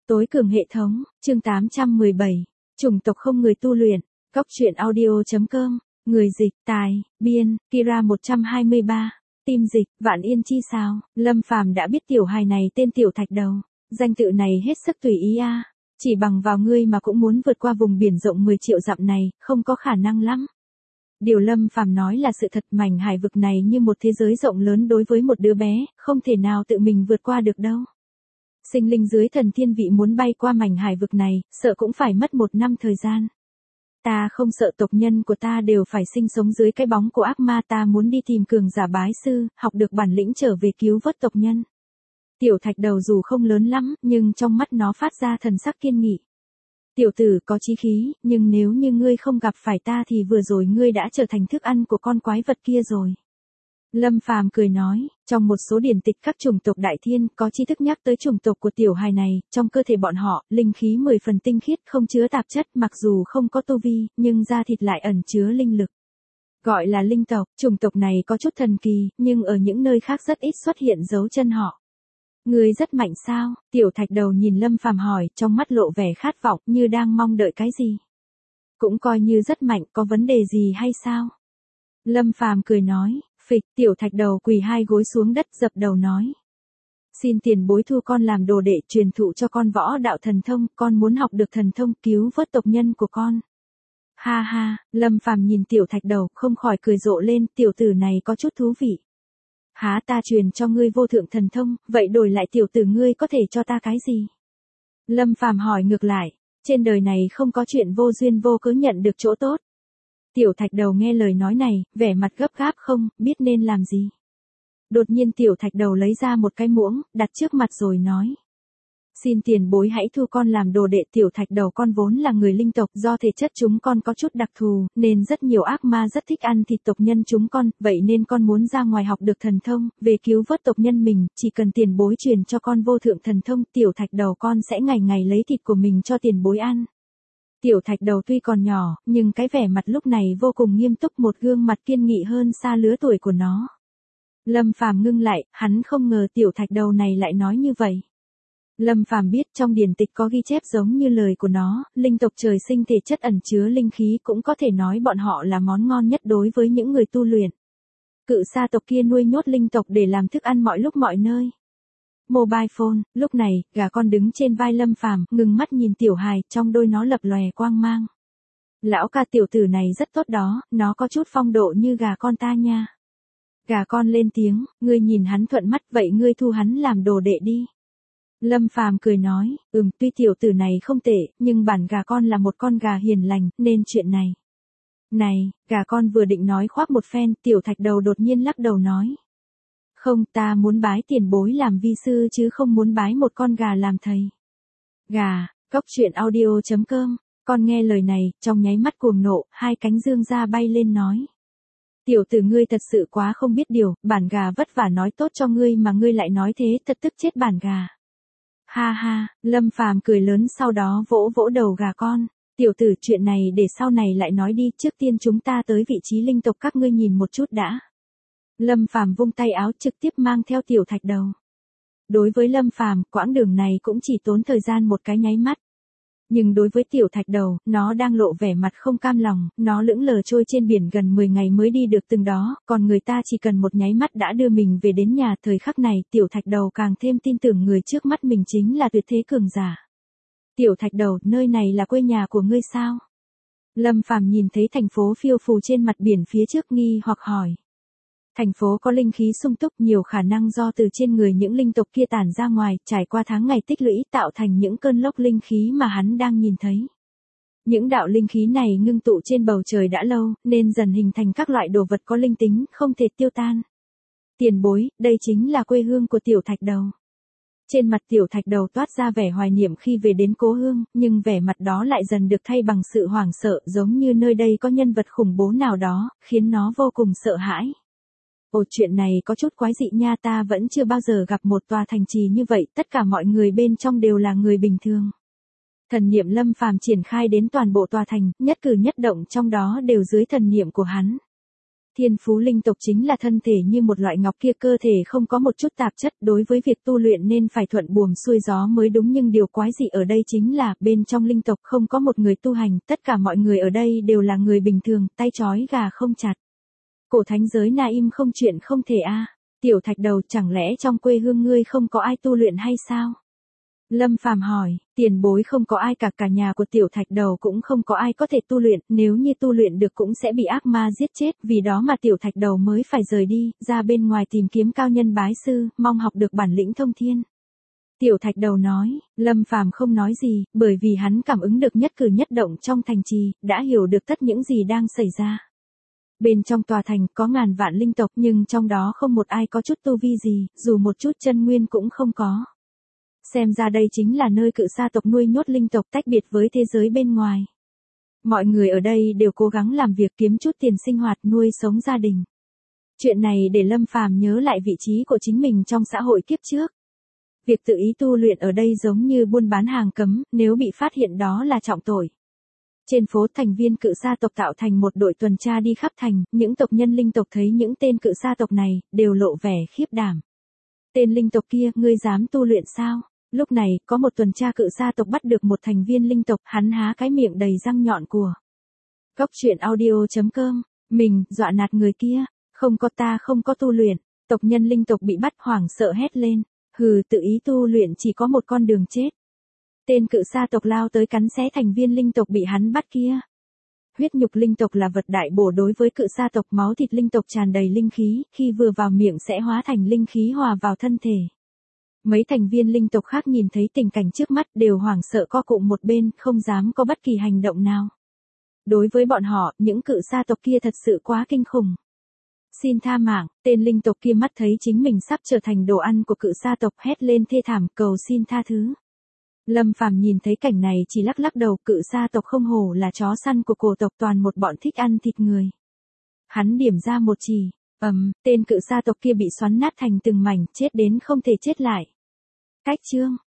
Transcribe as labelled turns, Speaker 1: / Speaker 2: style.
Speaker 1: Tối cường hệ thống, chương 817. Chủng tộc không người tu luyện. Góc truyện audio.com. Người dịch, tài, biên, Kira 123. Tim dịch, Vạn Yên chi sao. Lâm Phàm đã biết tiểu hài này tên Tiểu Thạch Đầu. Danh tự này hết sức tùy ý a. Chỉ bằng vào ngươi mà cũng muốn vượt qua vùng biển rộng 10 triệu dặm này, không có khả năng lắm. Điều Lâm Phàm nói là sự thật, mảnh hải vực này như một thế giới rộng lớn đối với một đứa bé, không thể nào tự mình vượt qua được đâu. Sinh linh dưới thần thiên vị muốn bay qua mảnh hải vực này, sợ cũng phải mất 1 năm thời gian. Ta không sợ, tộc nhân của ta đều phải sinh sống dưới cái bóng của ác ma, ta muốn đi tìm cường giả bái sư, học được bản lĩnh trở về cứu vớt tộc nhân. Tiểu Thạch Đầu dù không lớn lắm, nhưng trong mắt nó phát ra thần sắc kiên nghị. Tiểu tử có chí khí, nhưng nếu như ngươi không gặp phải ta thì vừa rồi ngươi đã trở thành thức ăn của con quái vật kia rồi. Lâm Phàm cười nói, trong một số điển tịch các chủng tộc đại thiên có tri thức nhắc tới chủng tộc của tiểu hài này, trong cơ thể bọn họ, linh khí 10 phần tinh khiết không chứa tạp chất, mặc dù không có tu vi, nhưng da thịt lại ẩn chứa linh lực. Gọi là linh tộc, chủng tộc này có chút thần kỳ, nhưng ở những nơi khác rất ít xuất hiện dấu chân họ. Ngươi rất mạnh sao? Tiểu Thạch Đầu nhìn Lâm Phàm hỏi, trong mắt lộ vẻ khát vọng, như đang mong đợi cái gì. Cũng coi như rất mạnh, có vấn đề gì hay sao? Lâm Phàm cười nói, phịch. Tiểu Thạch Đầu quỳ 2 gối xuống đất dập đầu nói. Xin tiền bối thu con làm đồ đệ, truyền thụ cho con võ đạo thần thông, con muốn học được thần thông cứu vớt tộc nhân của con. Ha ha, Lâm Phàm nhìn Tiểu Thạch Đầu không khỏi cười rộ lên, tiểu tử này có chút thú vị. Há, ta truyền cho ngươi vô thượng thần thông, vậy đổi lại tiểu tử ngươi có thể cho ta cái gì? Lâm Phàm hỏi ngược lại, trên đời này không có chuyện vô duyên vô cớ nhận được chỗ tốt. Tiểu Thạch Đầu nghe lời nói này, vẻ mặt gấp gáp không biết nên làm gì. Đột nhiên Tiểu Thạch Đầu lấy ra một cái muỗng, đặt trước mặt rồi nói. Xin tiền bối hãy thu con làm đồ đệ. Tiểu Thạch Đầu, con vốn là người linh tộc, do thể chất chúng con có chút đặc thù, nên rất nhiều ác ma rất thích ăn thịt tộc nhân chúng con, vậy nên con muốn ra ngoài học được thần thông, về cứu vớt tộc nhân mình, chỉ cần tiền bối truyền cho con vô thượng thần thông, Tiểu Thạch Đầu con sẽ ngày ngày lấy thịt của mình cho tiền bối ăn. Tiểu Thạch Đầu tuy còn nhỏ, nhưng cái vẻ mặt lúc này vô cùng nghiêm túc, một gương mặt kiên nghị hơn xa lứa tuổi của nó. Lâm Phàm ngưng lại, hắn không ngờ Tiểu Thạch Đầu này lại nói như vậy. Lâm Phàm biết trong điển tịch có ghi chép giống như lời của nó, linh tộc trời sinh thể chất ẩn chứa linh khí, cũng có thể nói bọn họ là món ngon nhất đối với những người tu luyện. Cự sa tộc kia nuôi nhốt linh tộc để làm thức ăn mọi lúc mọi nơi. Mobile phone, lúc này, gà con đứng trên vai Lâm Phàm, ngừng mắt nhìn tiểu hài, trong đôi nó lập lòe quang mang. Lão ca, tiểu tử này rất tốt đó, nó có chút phong độ như gà con ta nha. Gà con lên tiếng, ngươi nhìn hắn thuận mắt, vậy ngươi thu hắn làm đồ đệ đi. Lâm Phàm cười nói, tuy tiểu tử này không tệ, nhưng bản gà con là một con gà hiền lành, nên chuyện này. Này, gà con vừa định nói khoác một phen, Tiểu Thạch Đầu đột nhiên lắc đầu nói. Không, ta muốn bái tiền bối làm vi sư chứ không muốn bái một con gà làm thầy. Gà, góc truyện audio.com, con nghe lời này, trong nháy mắt cuồng nộ, 2 cánh dương ra bay lên nói. Tiểu tử ngươi thật sự quá không biết điều, bản gà vất vả nói tốt cho ngươi mà ngươi lại nói thế, thật tức chết bản gà. Ha ha, Lâm Phàm cười lớn, sau đó vỗ vỗ đầu gà con. Tiểu tử, chuyện này để sau này lại nói đi, trước tiên chúng ta tới vị trí linh tộc các ngươi nhìn một chút đã. Lâm Phàm vung tay áo trực tiếp mang theo Tiểu Thạch Đầu. Đối với Lâm Phàm, quãng đường này cũng chỉ tốn thời gian một cái nháy mắt. Nhưng đối với Tiểu Thạch Đầu, nó đang lộ vẻ mặt không cam lòng, nó lững lờ trôi trên biển gần 10 ngày mới đi được từng đó, còn người ta chỉ cần một nháy mắt đã đưa mình về đến nhà. Thời khắc này, Tiểu Thạch Đầu càng thêm tin tưởng người trước mắt mình chính là tuyệt thế cường giả. Tiểu Thạch Đầu, nơi này là quê nhà của ngươi sao? Lâm Phàm nhìn thấy thành phố phiêu phù trên mặt biển phía trước nghi hoặc hỏi. Thành phố có linh khí sung túc, nhiều khả năng do từ trên người những linh tộc kia tản ra ngoài, trải qua tháng ngày tích lũy tạo thành những cơn lốc linh khí mà hắn đang nhìn thấy. Những đạo linh khí này ngưng tụ trên bầu trời đã lâu, nên dần hình thành các loại đồ vật có linh tính, không thể tiêu tan. Tiền bối, đây chính là quê hương của Tiểu Thạch Đầu. Trên mặt Tiểu Thạch Đầu toát ra vẻ hoài niệm khi về đến cố hương, nhưng vẻ mặt đó lại dần được thay bằng sự hoảng sợ, giống như nơi đây có nhân vật khủng bố nào đó, khiến nó vô cùng sợ hãi. Ồ, chuyện này có chút quái dị nha, ta vẫn chưa bao giờ gặp một tòa thành trì như vậy, tất cả mọi người bên trong đều là người bình thường. Thần niệm Lâm Phàm triển khai đến toàn bộ tòa thành, nhất cử nhất động trong đó đều dưới thần niệm của hắn. Thiên phú linh tộc chính là thân thể như một loại ngọc kia, cơ thể không có một chút tạp chất, đối với việc tu luyện nên phải thuận buồm xuôi gió mới đúng, nhưng điều quái dị ở đây chính là, bên trong linh tộc không có một người tu hành, tất cả mọi người ở đây đều là người bình thường, tay trói gà không chặt. Cổ thánh giới Na Im không chuyện không thể a. Tiểu Thạch Đầu, chẳng lẽ trong quê hương ngươi không có ai tu luyện hay sao? Lâm Phàm hỏi, tiền bối không có ai cả nhà của Tiểu Thạch Đầu cũng không có ai có thể tu luyện, nếu như tu luyện được cũng sẽ bị ác ma giết chết, vì đó mà Tiểu Thạch Đầu mới phải rời đi, ra bên ngoài tìm kiếm cao nhân bái sư, mong học được bản lĩnh thông thiên. Tiểu Thạch Đầu nói, Lâm Phàm không nói gì, bởi vì hắn cảm ứng được nhất cử nhất động trong thành trì, đã hiểu được tất những gì đang xảy ra. Bên trong tòa thành có ngàn vạn linh tộc, nhưng trong đó không một ai có chút tu vi gì, dù một chút chân nguyên cũng không có. Xem ra đây chính là nơi cự sa tộc nuôi nhốt linh tộc, tách biệt với thế giới bên ngoài. Mọi người ở đây đều cố gắng làm việc kiếm chút tiền sinh hoạt, nuôi sống gia đình. Chuyện này để Lâm Phàm nhớ lại vị trí của chính mình trong xã hội kiếp trước. Việc tự ý tu luyện ở đây giống như buôn bán hàng cấm, nếu bị phát hiện đó là trọng tội. Trên phố, thành viên cự sa tộc tạo thành một đội tuần tra đi khắp thành, những tộc nhân linh tộc thấy những tên cự sa tộc này, đều lộ vẻ khiếp đảm. Tên linh tộc kia, ngươi dám tu luyện sao? Lúc này, có một tuần tra cự sa tộc bắt được một thành viên linh tộc, hắn há cái miệng đầy răng nhọn của. Góc truyện audio.com, mình, dọa nạt người kia, không có, ta không có tu luyện. Tộc nhân linh tộc bị bắt hoảng sợ hét lên, hừ, tự ý tu luyện chỉ có một con đường chết. Tên cự sa tộc lao tới cắn xé thành viên linh tộc bị hắn bắt kia. Huyết nhục linh tộc là vật đại bổ đối với cự sa tộc, máu thịt linh tộc tràn đầy linh khí, khi vừa vào miệng sẽ hóa thành linh khí hòa vào thân thể. Mấy thành viên linh tộc khác nhìn thấy tình cảnh trước mắt đều hoảng sợ co cụm một bên, không dám có bất kỳ hành động nào. Đối với bọn họ, những cự sa tộc kia thật sự quá kinh khủng. Xin tha mạng, tên linh tộc kia mắt thấy chính mình sắp trở thành đồ ăn của cự sa tộc, hét lên thê thảm cầu xin tha thứ. Lâm Phàm nhìn thấy cảnh này chỉ lắc lắc đầu, cự sa tộc không hổ là chó săn của cổ tộc, toàn một bọn thích ăn thịt người. Hắn điểm ra một chỉ, tên cự sa tộc kia bị xoắn nát thành từng mảnh, chết đến không thể chết lại. Cách chương